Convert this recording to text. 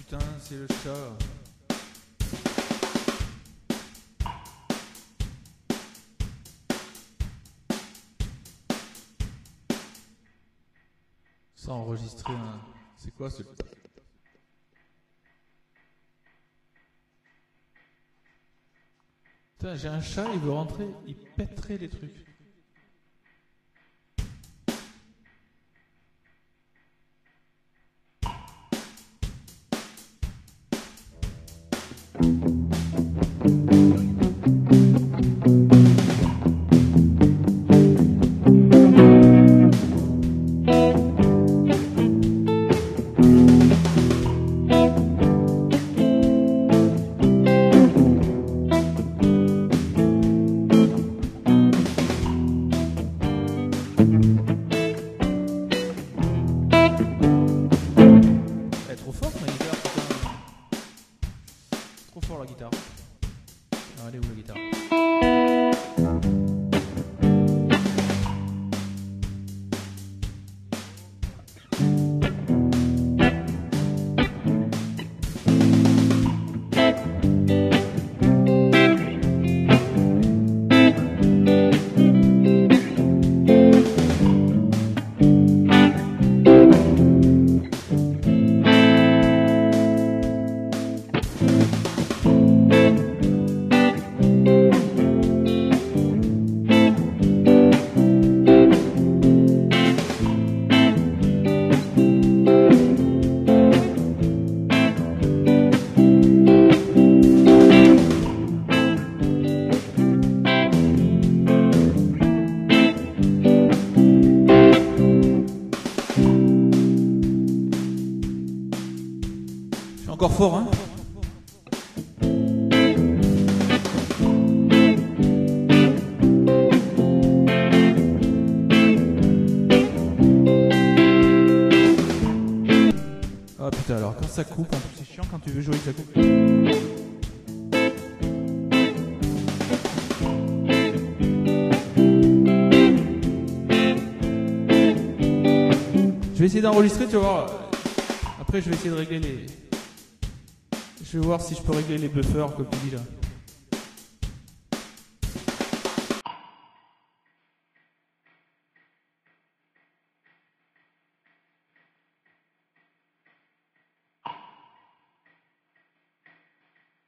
Putain, c'est le chat. Ça enregistrer un... C'est quoi ce... Putain, j'ai un chat, il veut rentrer, il pèterait les trucs. Elle est trop forte ma guitare, putain. Trop fort la guitare. Alors, elle est où la guitare? Je suis encore fort, hein? Ah putain, alors quand ça coupe, en plus c'est chiant quand tu veux jouer que ça coupe. Je vais essayer d'enregistrer, tu vas voir. Après je vais essayer de régler les... Je vais voir si je peux régler les buffers comme tu dis là.